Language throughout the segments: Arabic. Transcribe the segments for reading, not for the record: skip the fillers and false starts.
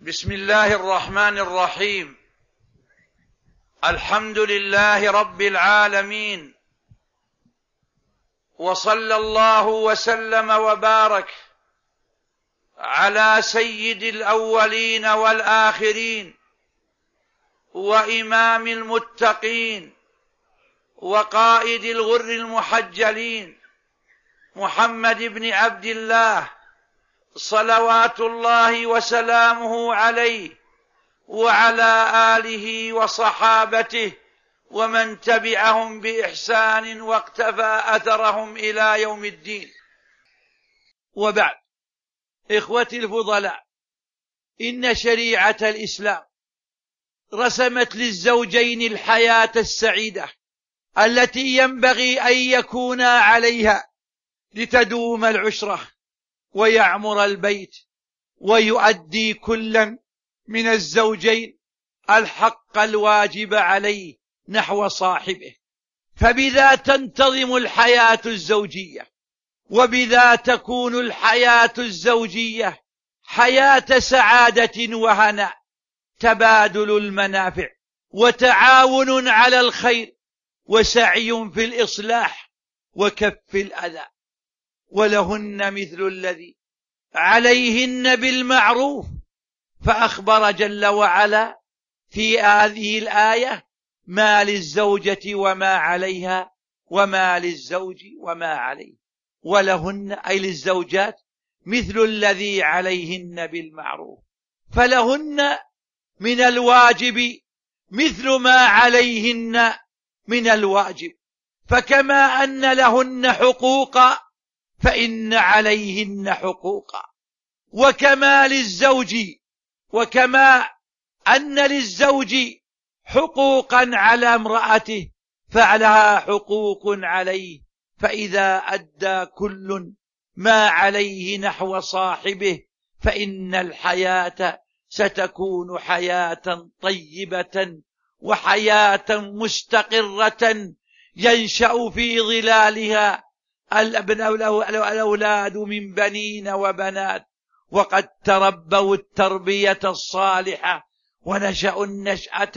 بسم الله الرحمن الرحيم. الحمد لله رب العالمين، وصلى الله وسلم وبارك على سيد الأولين والآخرين وإمام المتقين وقائد الغر المحجلين محمد بن عبد الله صلوات الله وسلامه عليه وعلى آله وصحابته ومن تبعهم بإحسان واقتفى أثرهم إلى يوم الدين. وبعد، إخوتي الفضلاء، إن شريعة الإسلام رسمت للزوجين الحياة السعيدة التي ينبغي أن يكونا عليها لتدوم العشرة ويعمر البيت، ويؤدي كلا من الزوجين الحق الواجب عليه نحو صاحبه، فبذا تنتظم الحياة الزوجية، وبذا تكون الحياة الزوجية حياة سعادة وهناء، تبادل المنافع وتعاون على الخير وسعي في الإصلاح وكف الأذى، ولهن مثل الذي عليهن بالمعروف. فأخبر جل وعلا في هذه الآية ما للزوجة وما عليها وما للزوج وما عليه، ولهن أي للزوجات مثل الذي عليهن بالمعروف، فلهن من الواجب مثل ما عليهن من الواجب، فكما أن لهن حقوقا فإن عليهن حقوقا، وكما أن للزوج حقوقا على امرأته فلها حقوق عليه، فإذا أدى كل ما عليه نحو صاحبه فإن الحياة ستكون حياة طيبة وحياة مستقرة ينشأ في ظلالها الأولاد من بنين وبنات، وقد تربوا التربية الصالحة ونشأوا النشأة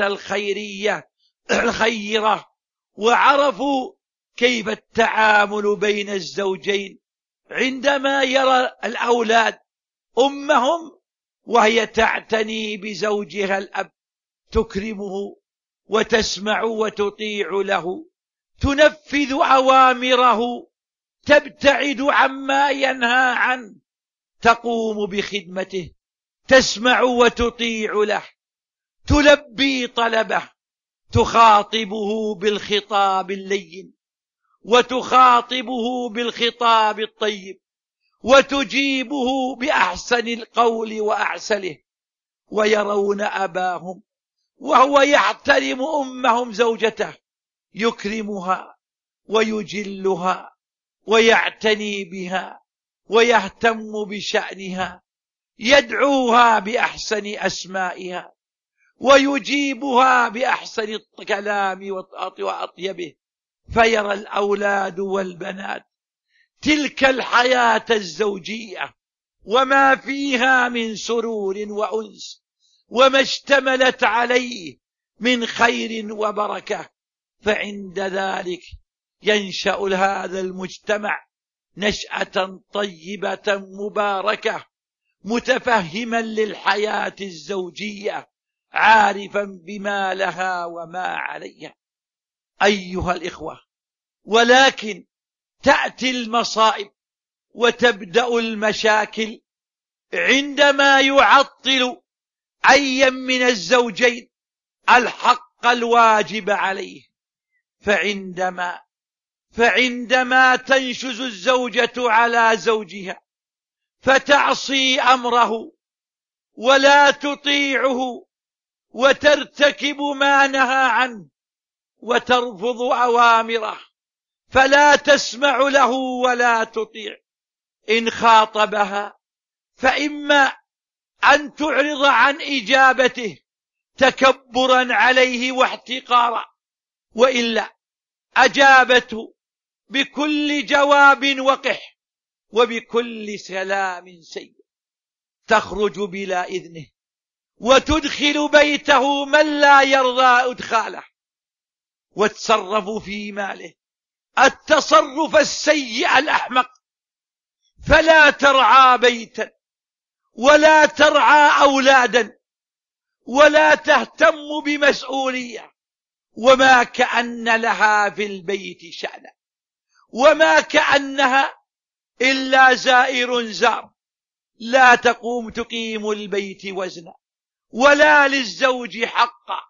الخيرة، وعرفوا كيف التعامل بين الزوجين عندما يرى الأولاد أمهم وهي تعتني بزوجها الأب، تكرمه وتسمع وتطيع له، تنفذ أوامره، تبتعد عما ينهى عنه، تقوم بخدمته، تسمع وتطيع له، تلبي طلبه، تخاطبه بالخطاب اللين وتخاطبه بالخطاب الطيب، وتجيبه بأحسن القول وأعسله، ويرون أباهم وهو يحترم أمهم زوجته، يكرمها ويجلها ويعتني بها ويهتم بشأنها، يدعوها بأحسن أسمائها ويجيبها بأحسن الكلام وأطيبه، فيرى الأولاد والبنات تلك الحياة الزوجية وما فيها من سرور وأنس وما اشتملت عليه من خير وبركة، فعند ذلك ينشأ هذا المجتمع نشأة طيبة مباركة، متفهما للحياة الزوجية، عارفا بما لها وما عليها. أيها الإخوة، ولكن تأتي المصائب وتبدأ المشاكل عندما يعطل أي من الزوجين الحق الواجب عليه، فعندما تنشز الزوجة على زوجها فتعصي أمره ولا تطيعه وترتكب ما نهى عنه وترفض أوامره، فلا تسمع له ولا تطيع، إن خاطبها فإما أن تعرض عن إجابته تكبرا عليه واحتقارا، وإلا أجابته بكل جواب وقح وبكل سلام سيء، تخرج بلا إذنه وتدخل بيته من لا يرضى إدخاله، وتصرفوا في ماله التصرف السيء الأحمق، فلا ترعى بيتا ولا ترعى أولادا ولا تهتم بمسؤولية، وما كأن لها في البيت شأنا، وما كأنها إلا زائر زار، لا تقيم البيت وزنا، ولا للزوج حقا.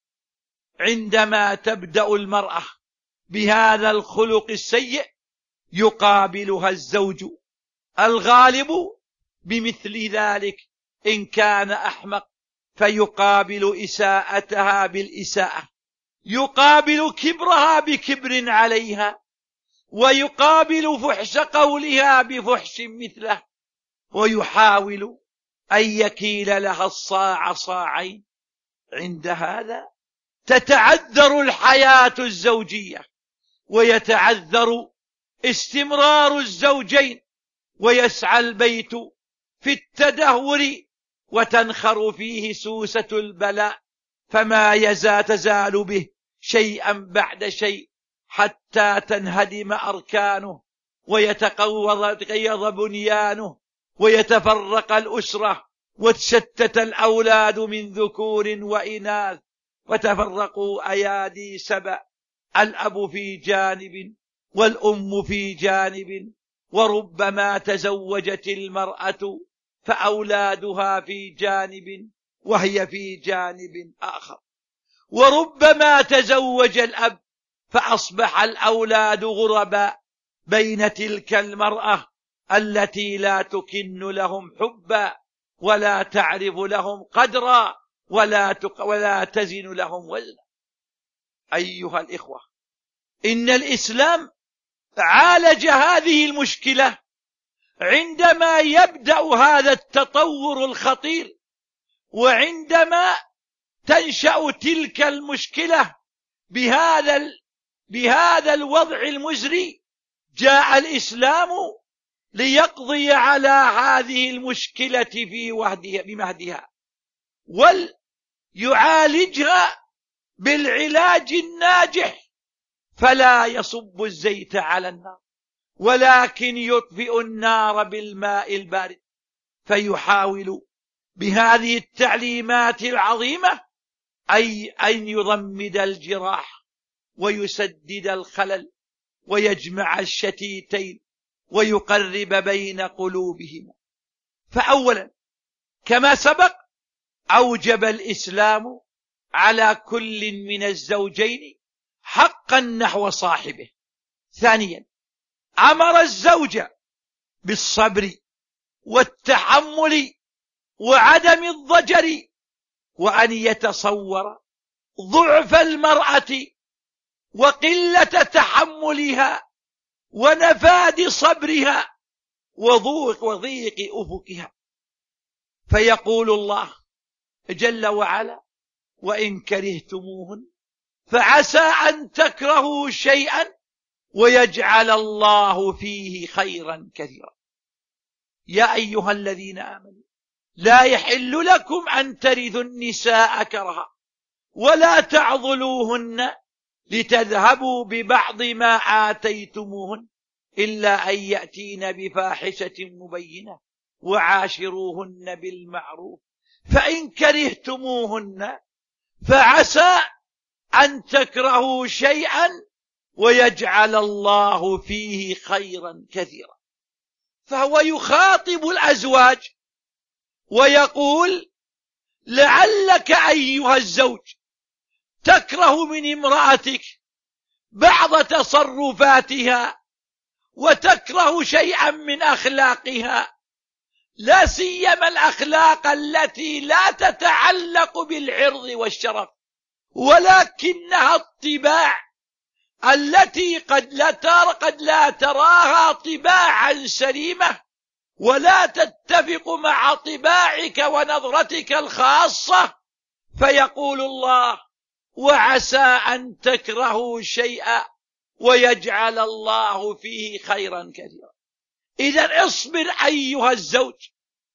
عندما تبدأ المرأة بهذا الخلق السيء يقابلها الزوج الغالب بمثل ذلك، إن كان أحمق فيقابل إساءتها بالإساءة، يقابل كبرها بكبر عليها، ويقابل فحش قولها بفحش مثله، ويحاول أن يكيل لها الصاع صاعين. عند هذا تتعذر الحياة الزوجية، ويتعذر استمرار الزوجين، ويسعى البيت في التدهور، وتنخر فيه سوسة البلاء، فما تزال به شيئا بعد شيء حتى تنهدم أركانه، ويتقيض بنيانه، ويتفرق الأسرة، وتشتت الأولاد من ذكور وإناث، وتفرقوا أيادي سبأ، الأب في جانب والأم في جانب، وربما تزوجت المرأة فأولادها في جانب وهي في جانب آخر، وربما تزوج الأب فأصبح الأولاد غرباء بين تلك المرأة التي لا تكن لهم حبا ولا تعرف لهم قدرا ولا تزن لهم وزنا. أيها الإخوة، إن الإسلام عالج هذه المشكلة عندما يبدأ هذا التطور الخطير، وعندما تنشأ تلك المشكلة بهذا الوضع المزري، جاء الإسلام ليقضي على هذه المشكلة بمهدها، وليعالجها بالعلاج الناجح، فلا يصب الزيت على النار ولكن يطفئ النار بالماء البارد، فيحاول بهذه التعليمات العظيمة أن يضمد الجراح ويسدد الخلل ويجمع الشتيتين ويقرب بين قلوبهما. فأولا، كما سبق، أوجب الإسلام على كل من الزوجين حقا نحو صاحبه. ثانيا، أمر الزوج بالصبر والتحمل وعدم الضجر، وأن يتصور ضعف المرأة وقلة تحملها ونفاد صبرها وضيق أفقها. فيقول الله جل وعلا: وإن كرهتموهن فعسى أن تكرهوا شيئا ويجعل الله فيه خيرا كثيرا. يا أيها الذين آمنوا، لا يحل لكم أن ترثوا النساء كرها ولا تعضلوهن لتذهبوا ببعض ما آتيتموهن إلا أن يأتين بفاحشة مبينة وعاشروهن بالمعروف، فإن كرهتموهن فعسى أن تكرهوا شيئا ويجعل الله فيه خيرا كثيرا. فهو يخاطب الأزواج ويقول: لعلك أيها الزوج تكره من امرأتك بعض تصرفاتها وتكره شيئا من أخلاقها، لا سيما الأخلاق التي لا تتعلق بالعرض والشرف، ولكنها الطباع التي قد لا تراها طباعا سليمة ولا تتفق مع طباعك ونظرتك الخاصة. فيقول الله: وعسى أن تكرهوا شيئا ويجعل الله فيه خيرا كثيرا. إذن اصبر أيها الزوج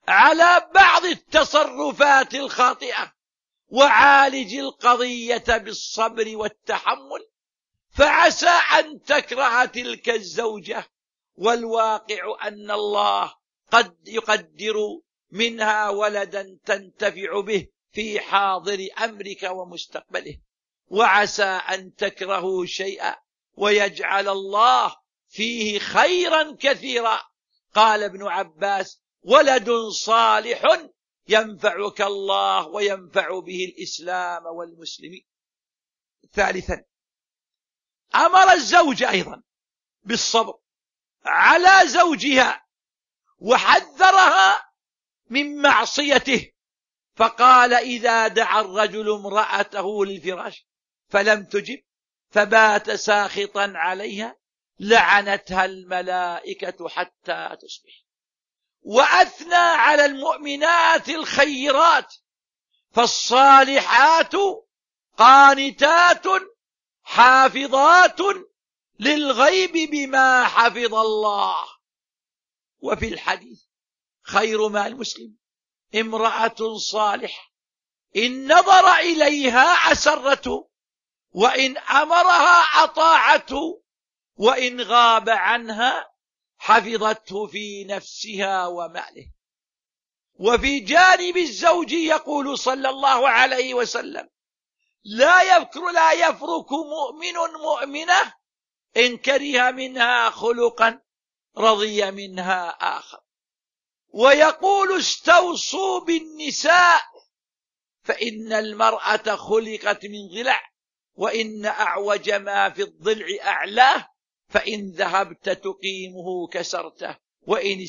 على بعض التصرفات الخاطئة، وعالج القضية بالصبر والتحمل، فعسى أن تكره تلك الزوجة، والواقع أن الله قد يقدر منها ولدا تنتفع به في حاضر أمرك ومستقبله، وعسى أن تكرهوا شيئا ويجعل الله فيه خيرا كثيرا. قال ابن عباس: ولد صالح ينفعك الله وينفع به الإسلام والمسلمين. ثالثا، أمر الزوج أيضا بالصبر على زوجها، وحذرها من معصيته، فقال: إذا دعا الرجل امرأته للفراش فلم تجب فبات ساخطا عليها لعنتها الملائكة حتى تصبح. وأثنى على المؤمنات الخيرات، فالصالحات قانتات حافظات للغيب بما حفظ الله. وفي الحديث: خير ما المسلم امرأة صالحة إن نظر إليها أسرته، وإن أمرها أطاعته، وإن غاب عنها حفظته في نفسها وماله. وفي جانب الزوج يقول صلى الله عليه وسلم: لا يفرك مؤمن مؤمنة إن كره منها خلقا رضي منها آخر. ويقول: استوصوا بالنساء فإن المرأة خلقت من ضلع، وإن أعوج ما في الضلع أعلاه، فإن ذهبت تقيمه كسرته، وإن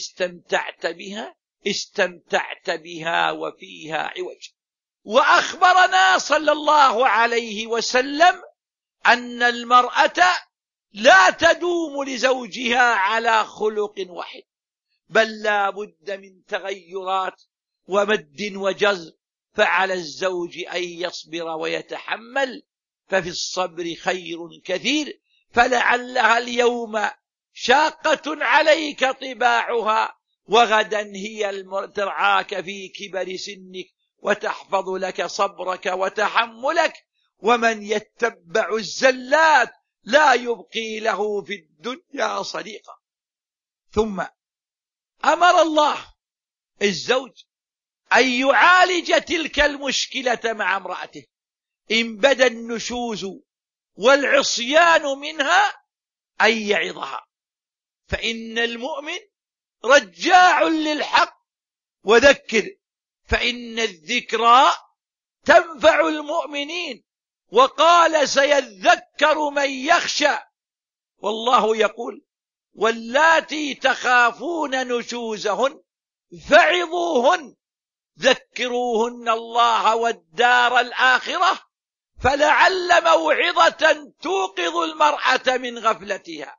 استمتعت بها وفيها عوج. وأخبرنا صلى الله عليه وسلم أن المرأة لا تدوم لزوجها على خلق واحد، بل لا بد من تغيرات ومد وجزر، فعلى الزوج أن يصبر ويتحمل، ففي الصبر خير كثير، فلعلها اليوم شاقة عليك طباعها، وغدا هي ترعاك في كبر سنك وتحفظ لك صبرك وتحملك. ومن يتبع الزلات لا يبقي له في الدنيا صديقا. ثم أمر الله الزوج أن يعالج تلك المشكلة مع امرأته إن بدا النشوز والعصيان منها، أن يعظها، فإن المؤمن رجاع للحق، وذكر فإن الذكرى تنفع المؤمنين. وقال: سيذكر من يخشى. والله يقول: واللاتي تخافون نشوزهن فعظوهن، ذكروهن الله والدار الآخرة، فلعل موعظة توقظ المرأة من غفلتها،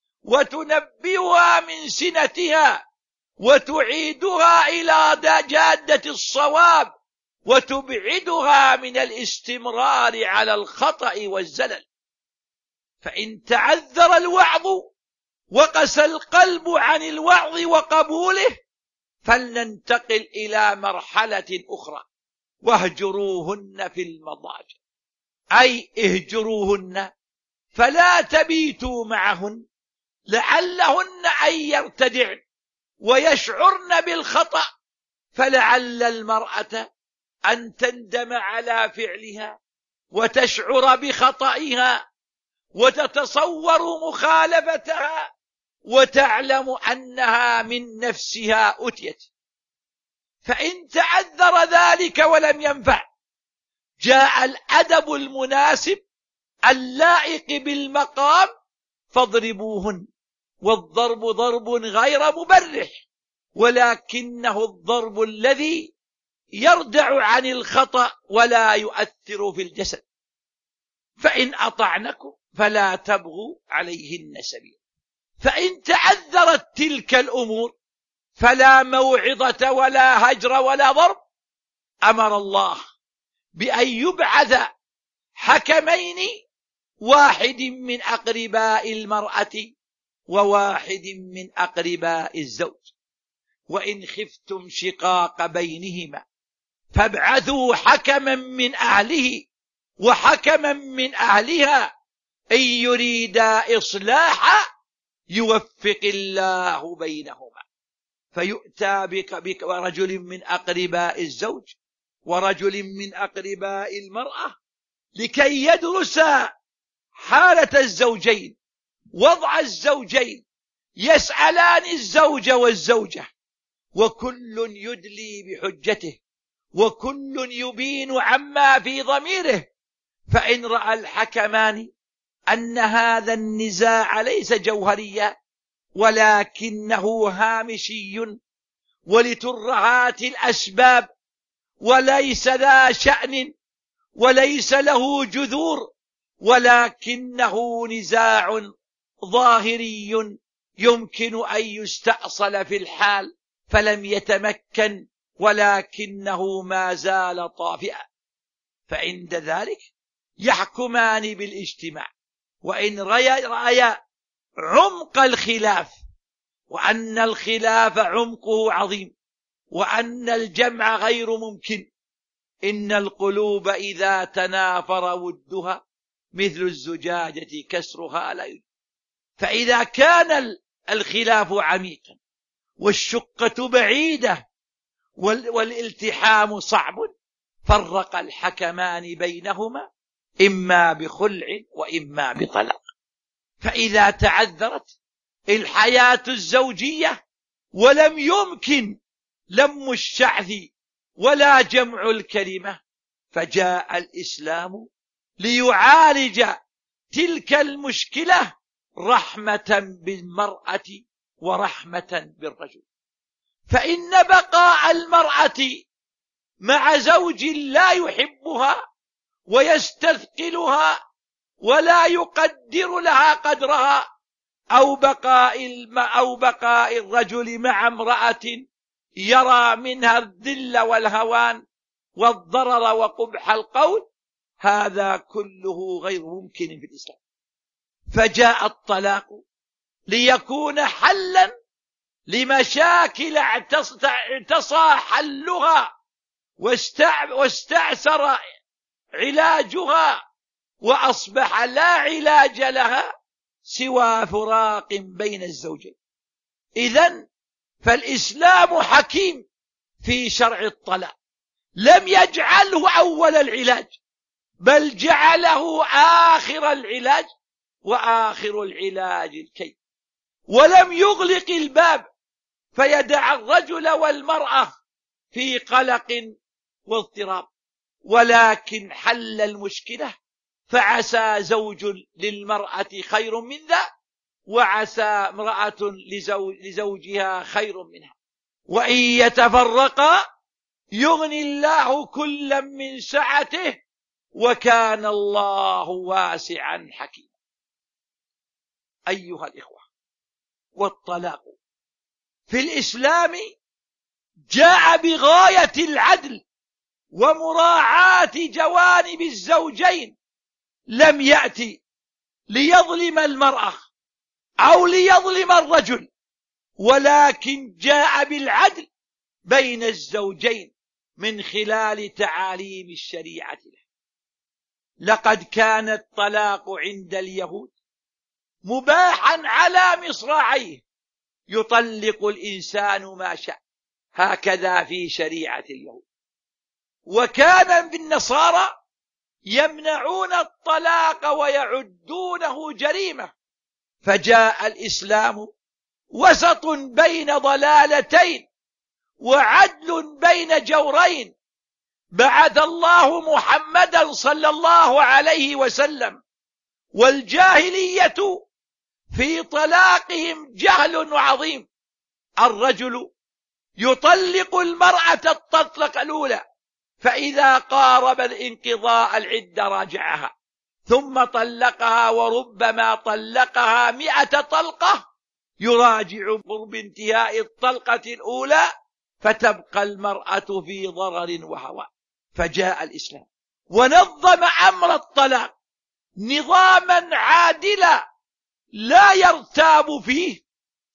وتنبئها من سنتها، وتعيدها إلى جادة الصواب، وتبعدها من الاستمرار على الخطأ والزلل. فإن تعذر الوعظ وقسى القلب عن الوعظ وقبوله، فلننتقل إلى مرحلة أخرى: واهجروهن في المضاجع، أي اهجروهن فلا تبيتوا معهن، لعلهن أن يرتدعن ويشعرن بالخطأ، فلعل المرأة أن تندم على فعلها وتشعر بخطئها وتتصور مخالفتها، وتعلم أنها من نفسها أتيت. فإن تعذر ذلك ولم ينفع، جاء الأدب المناسب اللائق بالمقام: فاضربوهن. والضرب ضرب غير مبرح، ولكنه الضرب الذي يردع عن الخطأ ولا يؤثر في الجسد. فإن أطعنكم فلا تبغوا عليهن سبيلا. فإن تعذرت تلك الأمور فلا موعظة ولا هجر ولا ضرب. أمر الله بأن يبعث حكمين، واحد من أقرباء المرأة وواحد من أقرباء الزوج، وإن خفتم شقاق بينهما فابعثوا حكما من أهله وحكما من أهلها إن يريدا إصلاحا يوفق الله بينهما. فيؤتى برجل من أقرباء الزوج ورجل من أقرباء المرأة لكي يدرس حالة الزوجين، وضع الزوجين، يسألان الزوج والزوجة، وكل يدلي بحجته وكل يبين عما في ضميره. فإن رأى الحكمان أن هذا النزاع ليس جوهريا ولكنه هامشي ولترهات الأسباب وليس ذا شأن وليس له جذور ولكنه نزاع ظاهري يمكن أن يستأصل في الحال فلم يتمكن ولكنه ما زال طافئا، فعند ذلك يحكمان بالاجتماع. وإن رأي عمق الخلاف وأن الخلاف عمقه عظيم وأن الجمع غير ممكن، إن القلوب إذا تنافر ودها مثل الزجاجة كسرها لا يجوز. فإذا كان الخلاف عميقا والشقة بعيدة والالتحام صعب فرق الحكمان بينهما إما بخلع وإما بطلاق. فإذا تعذرت الحياة الزوجية ولم يمكن لم الشعث ولا جمع الكلمة فجاء الإسلام ليعالج تلك المشكلة رحمة بالمرأة ورحمة بالرجل. فإن بقاء المرأة مع زوج لا يحبها ويستثقلها ولا يقدر لها قدرها أو بقاء الرجل مع امرأة يرى منها الذل والهوان والضرر وقبح القول، هذا كله غير ممكن في الإسلام. فجاء الطلاق ليكون حلا لمشاكل اعتصى حلها واستعسر علاجها وأصبح لا علاج لها سوى فراق بين الزوجين. إذن فالإسلام حكيم في شرع الطلاق، لم يجعله أول العلاج بل جعله آخر العلاج وآخر العلاج الكي، ولم يغلق الباب فيدع الرجل والمرأة في قلق واضطراب، ولكن حل المشكلة فعسى زوج للمرأة خير من ذا وعسى امرأة لزوجها خير منها، وإن يتفرقا يغني الله كلا من سعته وكان الله واسعا حكيما. أيها الإخوة، والطلاق في الإسلام جاء بغاية العدل ومراعاة جوانب الزوجين، لم يأتي ليظلم المرأة أو ليظلم الرجل، ولكن جاء بالعدل بين الزوجين من خلال تعاليم الشريعة له. لقد كان الطلاق عند اليهود مباحا على مصراعيه، يطلق الإنسان ما شاء، هكذا في شريعة اليهود. وكان بالنصارى يمنعون الطلاق ويعدونه جريمة، فجاء الإسلام وسط بين ضلالتين وعدل بين جورين. بعث الله محمدا صلى الله عليه وسلم، والجاهلية في طلاقهم جهل عظيم. الرجل يطلق المرأة الطلقة الأولى، فإذا قارب الانقضاء العدة راجعها ثم طلقها، وربما طلقها 100 طلقة يراجع قرب انتهاء الطلقة الأولى، فتبقى المرأة في ضرر وهوى. فجاء الإسلام ونظم أمر الطلاق نظاما عادلا لا يرتاب فيه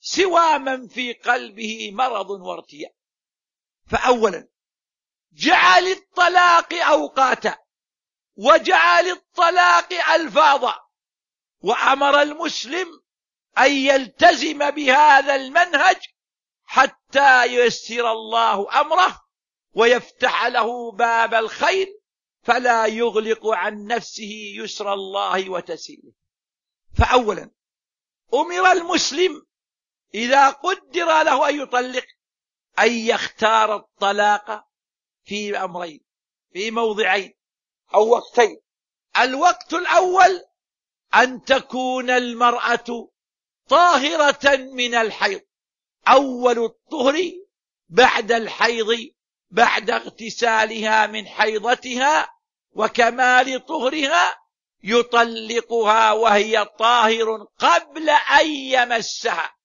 سوى من في قلبه مرض وارتياب. فأولا جعل الطلاق أوقاتا، وجعل الطلاق ألفاظا، وأمر المسلم أن يلتزم بهذا المنهج حتى ييسر الله أمره ويفتح له باب الخير، فلا يغلق عن نفسه يسر الله وتسهيله. فأولا أمر المسلم إذا قدر له أن يطلق أن يختار الطلاق في أمرين، في موضعين أو وقتين. الوقت الأول أن تكون المرأة طاهرة من الحيض، أول الطهر بعد الحيض بعد اغتسالها من حيضتها وكمال طهرها يطلقها وهي طاهر قبل أن يمسها،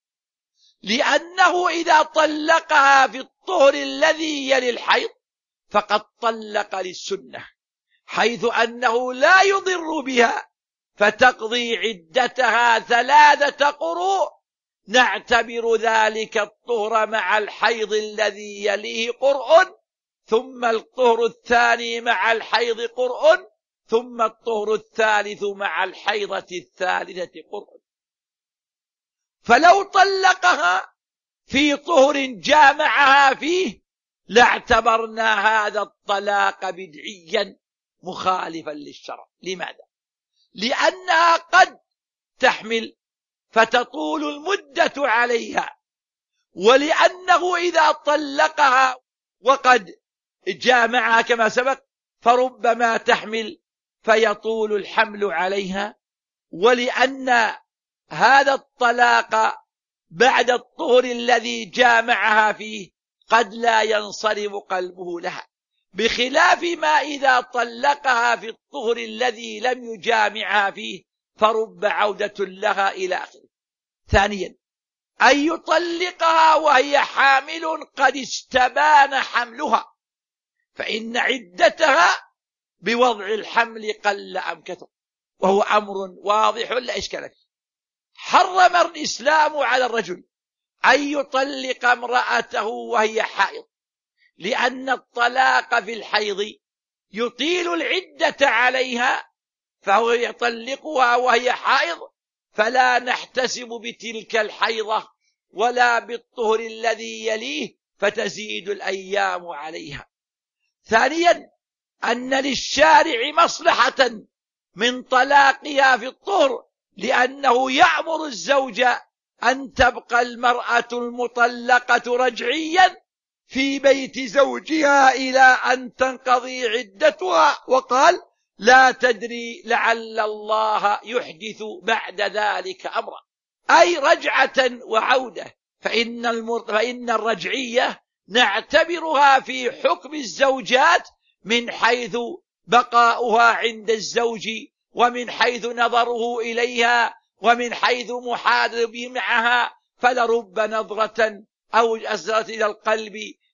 لأنه إذا طلقها في الطهر الذي يلي الحيض فقد طلق للسنة، حيث أنه لا يضر بها فتقضي عدتها 3 قروء، نعتبر ذلك الطهر مع الحيض الذي يليه قرء، ثم الطهر الثاني مع الحيض قرء، ثم الطهر الثالث مع الحيضة الثالثة قرء. فلو طلقها في طهر جامعها فيه لاعتبرنا هذا الطلاق بدعيا مخالفا للشرع. لماذا؟ لأنها قد تحمل فتطول المدة عليها، ولأنه إذا طلقها وقد جامعها كما سبق فربما تحمل فيطول الحمل عليها، ولأن هذا الطلاق بعد الطهر الذي جامعها فيه قد لا ينصرف قلبه لها، بخلاف ما إذا طلقها في الطهر الذي لم يجامعها فيه فرب عودة لها إلى آخره. ثانيا أن يطلقها وهي حامل قد استبان حملها، فإن عدتها بوضع الحمل قل أم كثر، وهو أمر واضح لا إشكال فيه. حرم الإسلام على الرجل أن يطلق امرأته وهي حائض، لأن الطلاق في الحيض يطيل العدة عليها، فهو يطلقها وهي حائض، فلا نحتسب بتلك الحيضة ولا بالطهر الذي يليه فتزيد الأيام عليها. ثانيا أن للشارع مصلحة من طلاقها في الطهر، لأنه يأمر الزوج أن تبقى المرأة المطلقة رجعيا في بيت زوجها إلى أن تنقضي عدتها، وقال لا تدري لعل الله يحدث بعد ذلك أمرا، أي رجعة وعودة. فإن الرجعية نعتبرها في حكم الزوجات من حيث بقاؤها عند الزوج، ومن حيث نظره إليها، ومن حيث محادثته معها، فلرب نظرة أو أسرت إلى القلب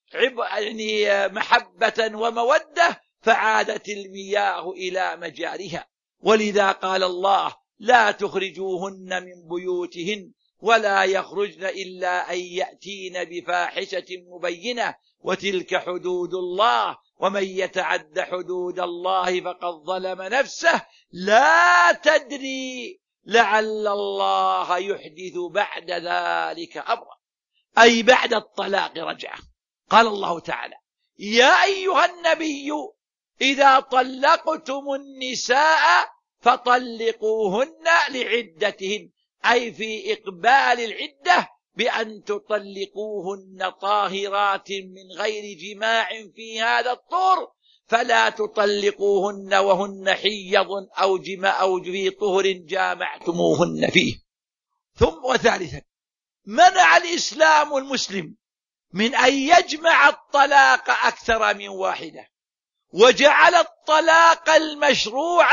يعني محبة ومودة فعادت المياه إلى مجارها. ولذا قال الله لا تخرجوهن من بيوتهن ولا يخرجن إلا أن يأتين بفاحشة مبينة وتلك حدود الله ومن يتعد حدود الله فقد ظلم نفسه لا تدري لعل الله يحدث بعد ذلك أمرا، أي بعد الطلاق رجعة. قال الله تعالى يا أيها النبي إذا طلقتم النساء فطلقوهن لعدتهن، أي في إقبال العدة بأن تطلقوهن طاهرات من غير جماع في هذا الطهر، فلا تطلقوهن وهن حيض أو جماع أو في طهر جامعتموهن فيه. ثم وثالثا منع الإسلام المسلم من أن يجمع الطلاق أكثر من واحدة، وجعل الطلاق المشروع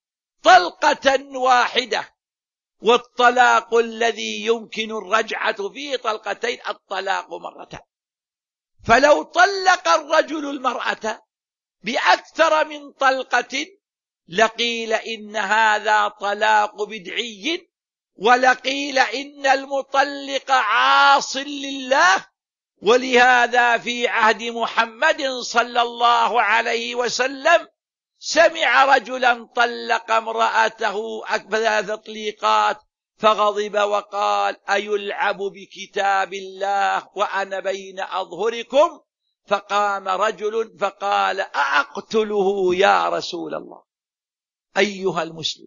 طلقة واحدة، والطلاق الذي يمكن الرجعة فيه طلقتين الطلاق مرتين. فلو طلق الرجل المرأة بأكثر من طلقة لقيل إن هذا طلاق بدعي ولقيل إن المطلق عاص لله. ولهذا في عهد محمد صلى الله عليه وسلم سمع رجلا طلق امرأته 3 تطليقات فغضب وقال: أيلعب بكتاب الله وأنا بين أظهركم؟ فقام رجل فقال: أأقتله يا رسول الله؟ أيها المسلم،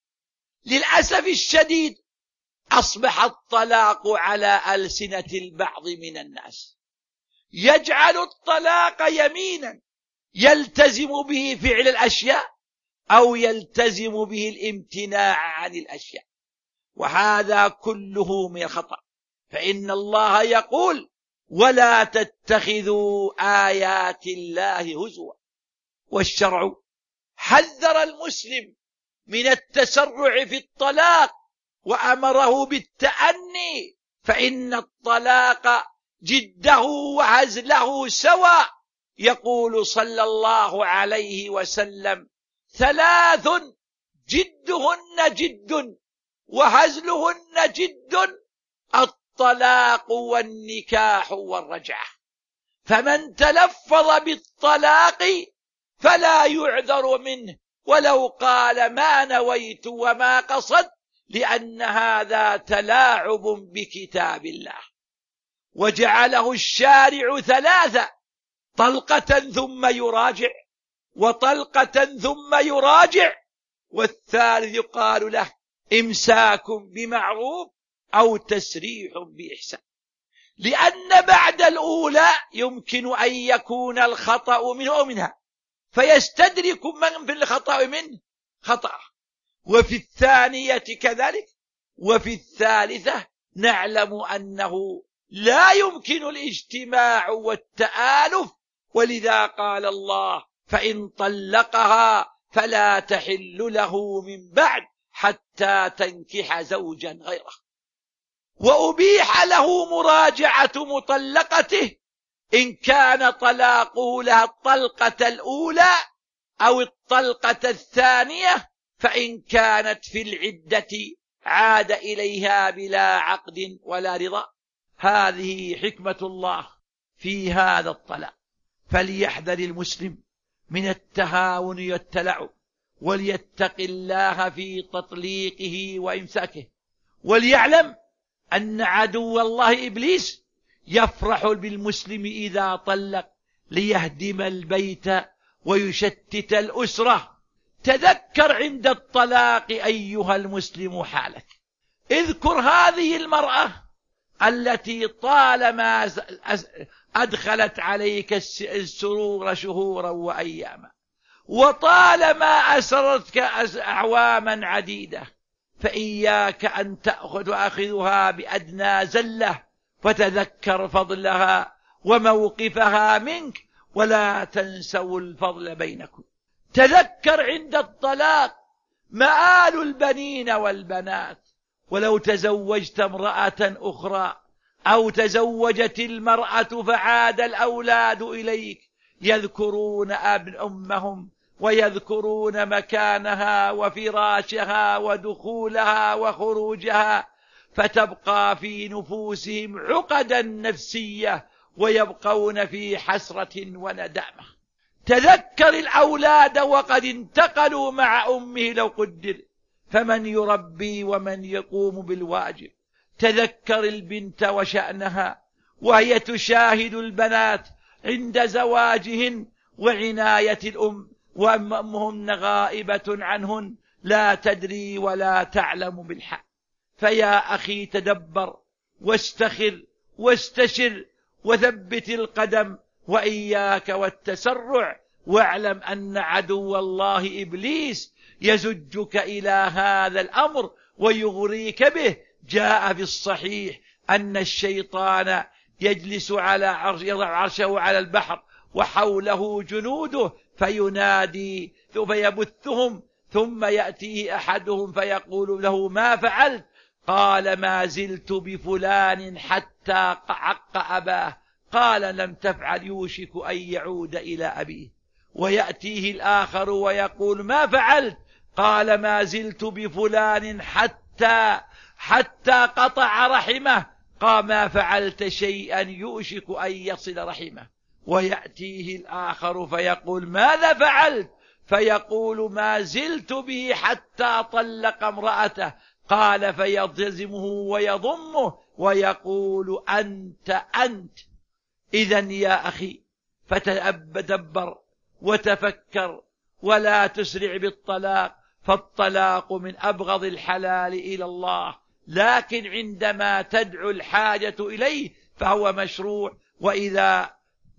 للأسف الشديد أصبح الطلاق على ألسنة البعض من الناس، يجعل الطلاق يمينا يلتزم به فعل الأشياء أو يلتزم به الامتناع عن الأشياء، وهذا كله من الخطأ. فإن الله يقول: ولا تتخذوا آيات الله هزوا. والشرع حذر المسلم من التسرع في الطلاق وأمره بالتأني، فإن الطلاق جده وهزله سواء. يقول صلى الله عليه وسلم: 3 جدهن جد وهزلهن جد: الطلاق والنكاح والرجعة. فمن تلفظ بالطلاق فلا يعذر منه ولو قال ما نويت وما قصد، لأن هذا تلاعب بكتاب الله. وجعله الشارع 3: طلقة ثم يراجع، وطلقة ثم يراجع، والثالث يقال له إمساك بمعروف أو تسريح بإحسان. لأن بعد الأولى يمكن أن يكون الخطأ منه أو منها، فيستدرك من في الخطأ منه خطأ. وفي الثانية كذلك. وفي الثالثة نعلم أنه لا يمكن الاجتماع والتآلف، ولذا قال الله: فإن طلقها فلا تحل له من بعد حتى تنكح زوجا غيره. وأبيح له مراجعة مطلقته إن كان طلاقه لها الطلقة الأولى أو الطلقة الثانية، فإن كانت في العدة عاد إليها بلا عقد ولا رضا. هذه حكمة الله في هذا الطلاق. فليحذر المسلم من التهاون والتلعب، وليتق الله في تطليقه وإمساكه، وليعلم أن عدو الله إبليس يفرح بالمسلم إذا طلق ليهدم البيت ويشتت الأسرة. تذكر عند الطلاق أيها المسلم حالك. اذكر هذه المرأة التي طالما أدخلت عليك السرور شهورا وأياما، وطالما أسرتك أعواما عديدة، فإياك أن تأخذها بأدنى زلة، فتذكر فضلها وموقفها منك، ولا تنسوا الفضل بينكم. تذكر عند الطلاق مآل البنين والبنات. ولو تزوجت امرأة أخرى أو تزوجت المرأة فعاد الأولاد إليك يذكرون أمهم ويذكرون مكانها وفراشها ودخولها وخروجها، فتبقى في نفوسهم عقدا نفسية ويبقون في حسرة وندامة. تذكر الأولاد وقد انتقلوا مع أمه لو قدر، فمن يربي ومن يقوم بالواجب. تذكر البنت وشأنها وهي تشاهد البنات عند زواجهن وعناية الأم، وأمهن غائبة عنهن لا تدري ولا تعلم بالحق. فيا أخي تدبر واستخر واستشر وثبت القدم، وإياك والتسرع، واعلم أن عدو الله إبليس يزجك إلى هذا الأمر ويغريك به. جاء في الصحيح أن الشيطان يجلس على عرش، يضع عرشه على البحر وحوله جنوده، فينادي فيبثهم، ثم يأتيه أحدهم فيقول له: ما فعلت؟ قال: ما زلت بفلان حتى عق أباه. قال: لم تفعل، يوشك أن يعود إلى أبيه. ويأتيه الآخر ويقول: ما فعلت؟ قال: ما زلت بفلان حتى حتى قطع رحمه قال ما فعلت شيئا يوشك أن يصل رحمه. ويأتيه الآخر فيقول ماذا فعلت؟ فيقول ما زلت به حتى طلق امرأته. قال فيلتزمه ويضمه ويقول أنت إذن يا أخي فتدبر وتفكر ولا تسرع بالطلاق، فالطلاق من أبغض الحلال إلى الله، لكن عندما تدعو الحاجة إليه فهو مشروع. وإذا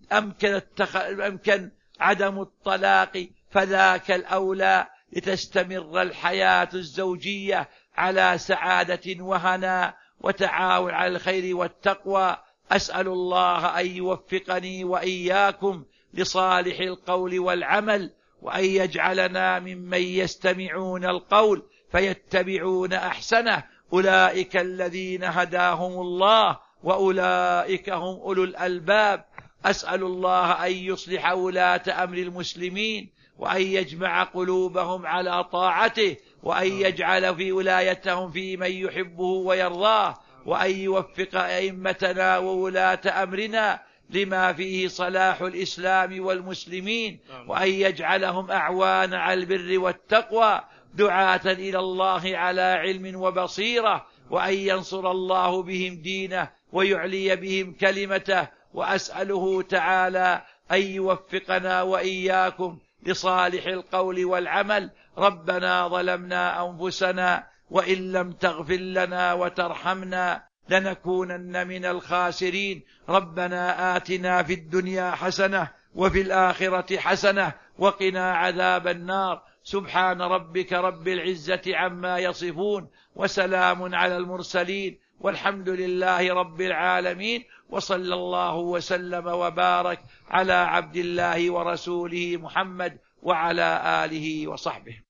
أمكن عدم الطلاق فذاك الأولى لتستمر الحياة الزوجية على سعادة وهناء وتعاون على الخير والتقوى. أسأل الله أن يوفقني وإياكم لصالح القول والعمل، وأن يجعلنا ممن يستمعون القول فيتبعون أحسنه. أولئك الذين هداهم الله وأولئك هم أولو الألباب. أسأل الله أن يصلح ولاة أمر المسلمين، وأن يجمع قلوبهم على طاعته، وأن يجعل في ولايتهم في من يحبه ويرضاه، وأن يوفق أئمتنا وولاة أمرنا لما فيه صلاح الإسلام والمسلمين، وأن يجعلهم أعوان على البر والتقوى دعاة إلى الله على علم وبصيرة، وأن ينصر الله بهم دينه ويعلي بهم كلمته. وأسأله تعالى أن يوفقنا وإياكم لصالح القول والعمل. ربنا ظلمنا أنفسنا وإن لم تغفر لنا وترحمنا لنكونن من الخاسرين. ربنا آتنا في الدنيا حسنة وفي الآخرة حسنة وقنا عذاب النار. سبحان ربك رب العزة عما يصفون وسلام على المرسلين والحمد لله رب العالمين. وصلى الله وسلم وبارك على عبد الله ورسوله محمد وعلى آله وصحبه.